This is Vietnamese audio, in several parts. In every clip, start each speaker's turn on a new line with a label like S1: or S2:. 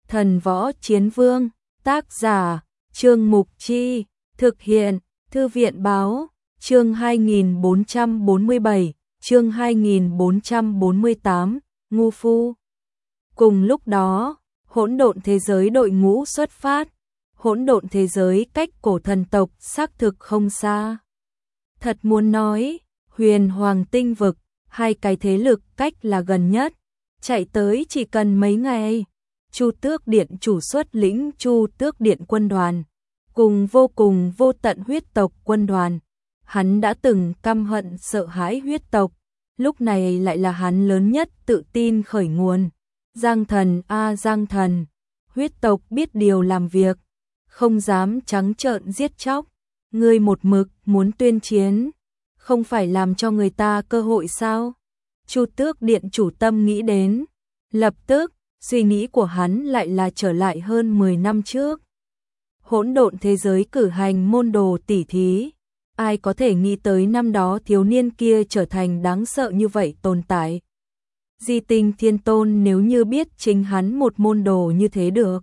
S1: Thần võ chiến vương, tác giả, Trương Mục Chi, thực hiện, Thư viện báo, chương 2447, chương 2448, ngu phu. Cùng lúc đó, hỗn độn thế giới đội ngũ xuất phát, hỗn độn thế giới cách cổ thần tộc xác thực không xa. Thật muốn nói, Huyền Hoàng tinh vực, hai cái thế lực cách là gần nhất, chạy tới chỉ cần mấy ngày. Chu Tước Điện chủ xuất lĩnh Chu Tước Điện quân đoàn, cùng vô tận huyết tộc quân đoàn. Hắn đã từng căm hận sợ hãi huyết tộc, lúc này lại là hắn lớn nhất tự tin khởi nguồn. Giang thần a Giang thần, huyết tộc biết điều làm việc, không dám trắng trợn giết chóc. Ngươi một mực muốn tuyên chiến, không phải làm cho người ta cơ hội sao? Chu Tước Điện chủ tâm nghĩ đến, lập tức, suy nghĩ của hắn lại là trở lại hơn 10 năm trước. Hỗn độn thế giới cử hành môn đồ tỉ thí, ai có thể nghĩ tới năm đó thiếu niên kia trở thành đáng sợ như vậy tồn tại. Di Tinh Thiên Tôn nếu như biết chính hắn một môn đồ như thế được,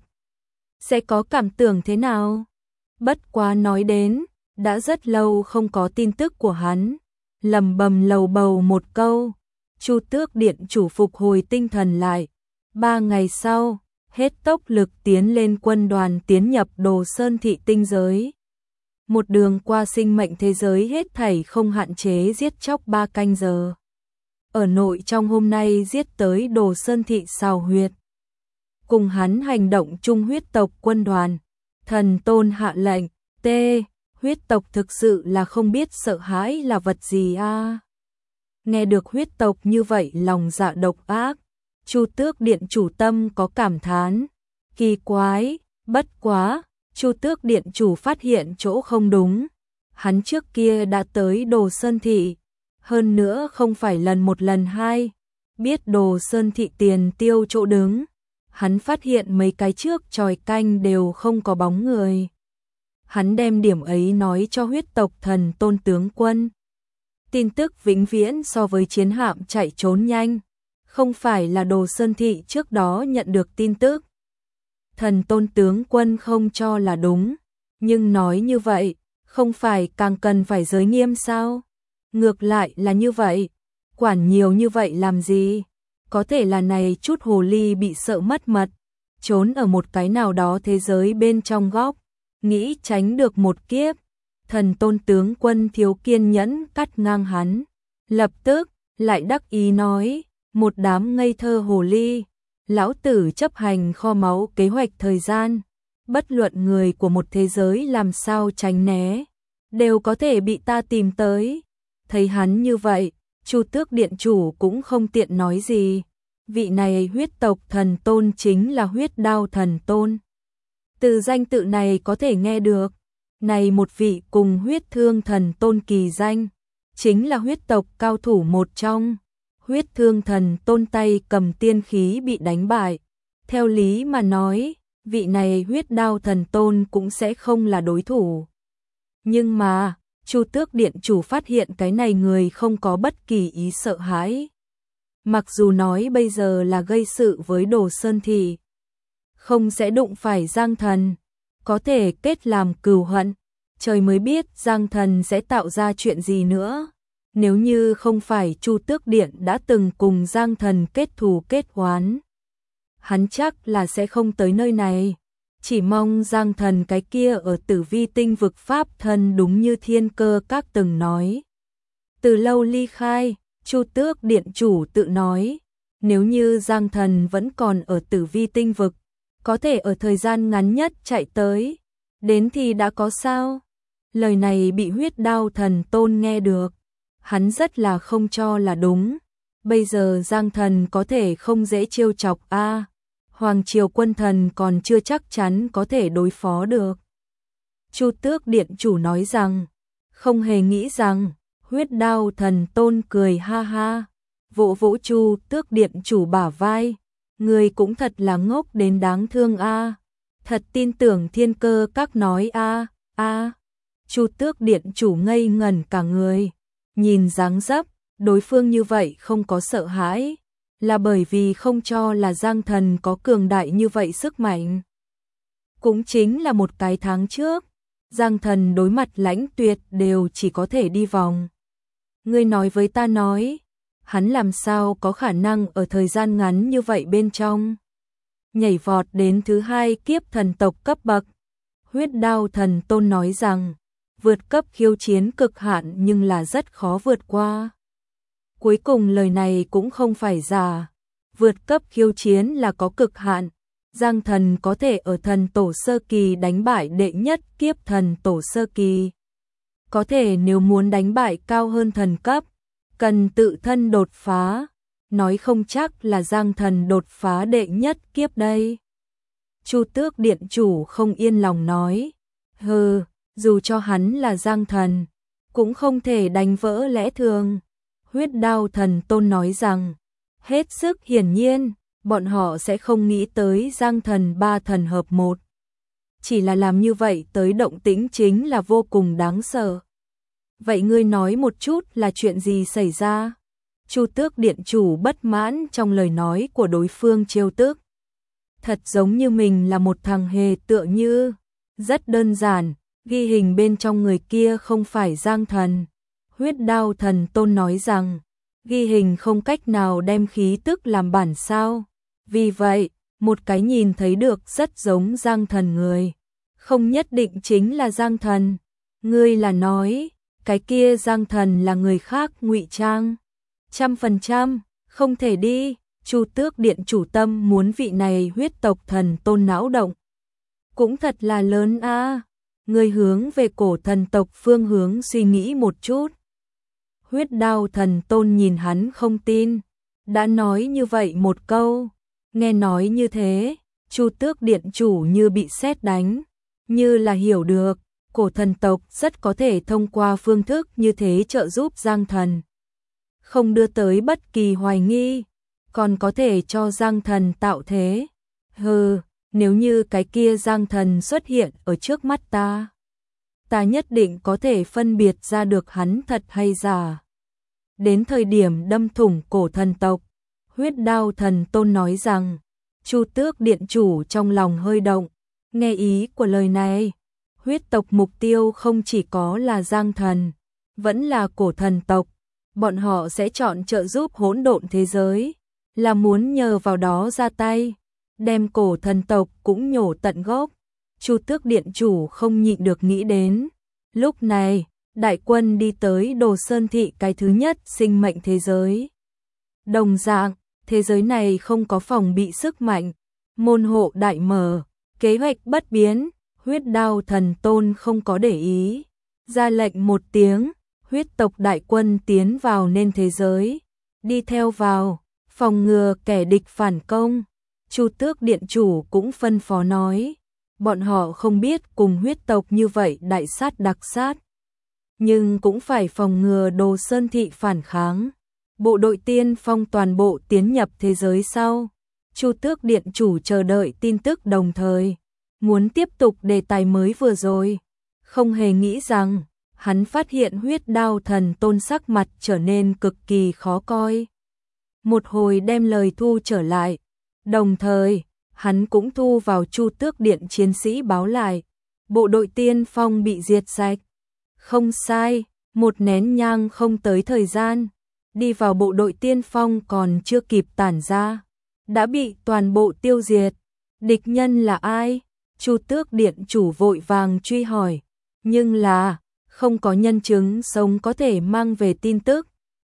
S1: sẽ có cảm tưởng thế nào? Bất quá nói đến, đã rất lâu không có tin tức của hắn, lầm bầm lầu bầu một câu. Chu Tước Điện chủ phục hồi tinh thần lại. 3 ngày sau, hết tốc lực tiến lên quân đoàn tiến nhập Đồ Sơn thị tinh giới. Một đường qua sinh mệnh thế giới hết thảy không hạn chế giết chóc 3 canh giờ. Ở nội trong hôm nay giết tới Đồ Sơn thị Sào Huyệt. Cùng hắn hành động chung huyết tộc quân đoàn. Thần Tôn hạ lệnh, huyết tộc thực sự là không biết sợ hãi là vật gì a. Nghe được huyết tộc như vậy lòng dạ độc ác, Chu Tước Điện chủ tâm có cảm thán, kỳ quái, bất quá, Chu Tước Điện chủ phát hiện chỗ không đúng. Hắn trước kia đã tới Đồ Sơn thị, hơn nữa không phải lần một lần hai, biết Đồ Sơn thị tiền tiêu chỗ đứng, hắn phát hiện mấy cái trước chòi canh đều không có bóng người. Hắn đem điểm ấy nói cho huyết tộc Thần Tôn tướng quân. Tin tức vĩnh viễn so với chiến hạm chạy trốn nhanh, không phải là Đồ Sơn thị trước đó nhận được tin tức. Thần Tôn tướng quân không cho là đúng, nhưng nói như vậy, không phải càng cần phải giới nghiêm sao? Ngược lại là như vậy, quản nhiều như vậy làm gì? Có thể là này chút hồ ly bị sợ mất mật, trốn ở một cái nào đó thế giới bên trong góc, nghĩ tránh được một kiếp. Thần Tôn tướng quân thiếu kiên nhẫn cắt ngang hắn, lập tức lại đắc ý nói, một đám ngây thơ hồ ly, lão tử chấp hành kho máu kế hoạch thời gian, bất luận người của một thế giới làm sao tránh né, đều có thể bị ta tìm tới. Thấy hắn như vậy, Chu Tước Điện chủ cũng không tiện nói gì. Vị này huyết tộc thần tôn chính là huyết đao thần tôn. Từ danh tự này có thể nghe được, này một vị cùng huyết thương thần tôn kỳ danh, chính là huyết tộc cao thủ một trong. Huyết thương thần tôn tay cầm tiên khí bị đánh bại. Theo lý mà nói, vị này huyết đao thần tôn cũng sẽ không là đối thủ. Nhưng mà, Chu Tước Điện chủ phát hiện cái này người không có bất kỳ ý sợ hãi. Mặc dù nói bây giờ là gây sự với Đồ Sơn thị, không sẽ đụng phải Giang thần, có thể kết làm cừu hận. Trời mới biết Giang thần sẽ tạo ra chuyện gì nữa. Nếu như không phải Chu Tước Điện đã từng cùng Giang thần kết thù kết oán, hắn chắc là sẽ không tới nơi này. Chỉ mong Giang thần cái kia ở Tử Vi tinh vực pháp thân đúng như Thiên Cơ Các từng nói. Từ lâu ly khai, Chu Tước Điện chủ tự nói, nếu như Giang thần vẫn còn ở Tử Vi tinh vực, có thể ở thời gian ngắn nhất chạy tới, đến thì đã có sao? Lời này bị huyết đao thần tôn nghe được, hắn rất là không cho là đúng. Bây giờ Giang thần có thể không dễ trêu chọc a. Hoàng triều quân thần còn chưa chắc chắn có thể đối phó được. Chu Tước Điện chủ nói rằng, không hề nghĩ rằng, huyết đao thần tôn cười ha ha, vỗ vỗ Chu Tước Điện chủ bả vai, người cũng thật là ngốc đến đáng thương a. Thật tin tưởng Thiên Cơ Các nói a. Chu Tước Điện chủ ngây ngẩn cả người, nhìn dáng dấp, đối phương như vậy không có sợ hãi, là bởi vì không cho là Giang Thần có cường đại như vậy sức mạnh. Cũng chính là một cái tháng trước, Giang Thần đối mặt Lãnh Tuyệt đều chỉ có thể đi vòng. Ngươi nói với ta nói, hắn làm sao có khả năng ở thời gian ngắn như vậy bên trong nhảy vọt đến thứ 2 kiếp thần tộc cấp bậc. Huyết Đao Thần Tôn nói rằng, vượt cấp khiêu chiến cực hạn nhưng là rất khó vượt qua. Cuối cùng lời này cũng không phải giả, vượt cấp khiêu chiến là có cực hạn. Giang Thần có thể ở thần tổ sơ kỳ đánh bại đệ nhất kiếp thần tổ sơ kỳ. Có thể nếu muốn đánh bại cao hơn thần cấp, cần tự thân đột phá, nói không chắc là Giang Thần đột phá đệ nhất kiếp đây. Chu Tước Điện Chủ không yên lòng nói, dù cho hắn là Giang Thần, cũng không thể đánh vỡ lẽ thường. Huyết Đao Thần Tôn nói rằng, hết sức hiển nhiên, bọn họ sẽ không nghĩ tới Giang Thần 3 thần hợp 1. Chỉ là làm như vậy tới động tĩnh chính là vô cùng đáng sợ. Vậy ngươi nói một chút là chuyện gì xảy ra? Chu Tước Điện Chủ bất mãn trong lời nói của đối phương trêu tức. Thật giống như mình là một thằng hề tựa như. Rất đơn giản, ghi hình bên trong người kia không phải Giang Thần. Huyết Đao Thần Tôn nói rằng, ghi hình không cách nào đem khí tức làm bản sao. Vì vậy, một cái nhìn thấy được rất giống Giang Thần người, không nhất định chính là Giang Thần. Ngươi là nói, cái kia Giang Thần là người khác ngụy trang? 100%, không thể đi. Chu Tước Điện Chủ tâm muốn vị này huyết tộc thần tôn não động. Cũng thật là lớn a. Ngươi hướng về cổ thần tộc phương hướng suy nghĩ một chút. Huyết Đao Thần Tôn nhìn hắn không tin, đã nói như vậy một câu. Nghe nói như thế, Chu Tước Điện Chủ như bị sét đánh, như là hiểu được, cổ thần tộc rất có thể thông qua phương thức như thế trợ giúp Giang Thần. Không đưa tới bất kỳ hoài nghi, còn có thể cho Giang Thần tạo thế. Nếu như cái kia Giang Thần xuất hiện ở trước mắt ta nhất định có thể phân biệt ra được hắn thật hay giả. Đến thời điểm đâm thủng cổ thần tộc, Huyết Đao Thần Tôn nói rằng, Chu Tước Điện Chủ trong lòng hơi động, nghe ý của lời này, huyết tộc mục tiêu không chỉ có là Giang Thần, vẫn là cổ thần tộc, bọn họ sẽ chọn trợ giúp hỗn độn thế giới, là muốn nhờ vào đó ra tay, đem cổ thần tộc cũng nhổ tận gốc. Chu Tước Điện Chủ không nhịn được nghĩ đến, lúc này, đại quân đi tới Đồ Sơn Thị cái thứ nhất sinh mệnh thế giới. Đồng dạng, thế giới này không có phòng bị sức mạnh, môn hộ đại mở, kế hoạch bất biến, Huyết Đao Thần Tôn không có để ý. Ra lệnh một tiếng, huyết tộc đại quân tiến vào nên thế giới, đi theo vào, phòng ngừa kẻ địch phản công. Chu Tước Điện Chủ cũng phân phó nói, bọn họ không biết cùng huyết tộc như vậy đại sát đặc sát, nhưng cũng phải phòng ngừa Đồ Sơn Thị phản kháng. Bộ đội tiên phong toàn bộ tiến nhập thế giới sau. Chu Tước Điện Chủ chờ đợi tin tức đồng thời, muốn tiếp tục đề tài mới vừa rồi, không hề nghĩ rằng hắn phát hiện Huyết Đao Thần Tôn sắc mặt trở nên cực kỳ khó coi. Một hồi đem lời thu trở lại, đồng thời, hắn cũng thu vào Chu Tước Điện chiến sĩ báo lại, bộ đội tiên phong bị diệt sạch. Không sai, một nén nhang không tới thời gian, đi vào bộ đội tiên phong còn chưa kịp tản ra, đã bị toàn bộ tiêu diệt. Địch nhân là ai? Chu Tước Điện Chủ vội vàng truy hỏi, nhưng là không có nhân chứng sống có thể mang về tin tức.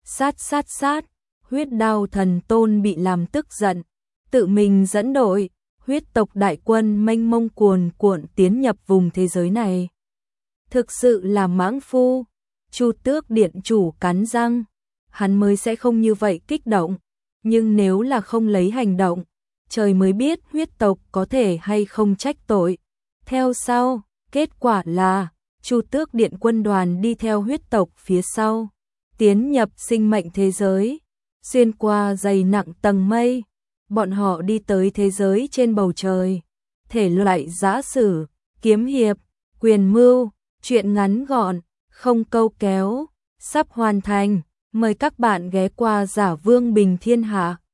S1: Sát, Huyết Đao Thần Tôn bị làm tức giận, tự mình dẫn đội, huyết tộc đại quân mênh mông cuồn cuộn tiến nhập vùng thế giới này. Thực sự là mãng phu. Chu Tước Điện Chủ cắn răng, hắn mới sẽ không như vậy kích động, nhưng nếu là không lấy hành động, trời mới biết huyết tộc có thể hay không trách tội. Theo sau, kết quả là Chu Tước Điện quân đoàn đi theo huyết tộc phía sau, tiến nhập sinh mệnh thế giới, xuyên qua dày nặng tầng mây, bọn họ đi tới thế giới trên bầu trời. Thể loại giã sử, kiếm hiệp, quyền mưu, truyện ngắn gọn, không câu kéo, sắp hoàn thành. Mời các bạn ghé qua Giả Vương Bình Thiên Hạ.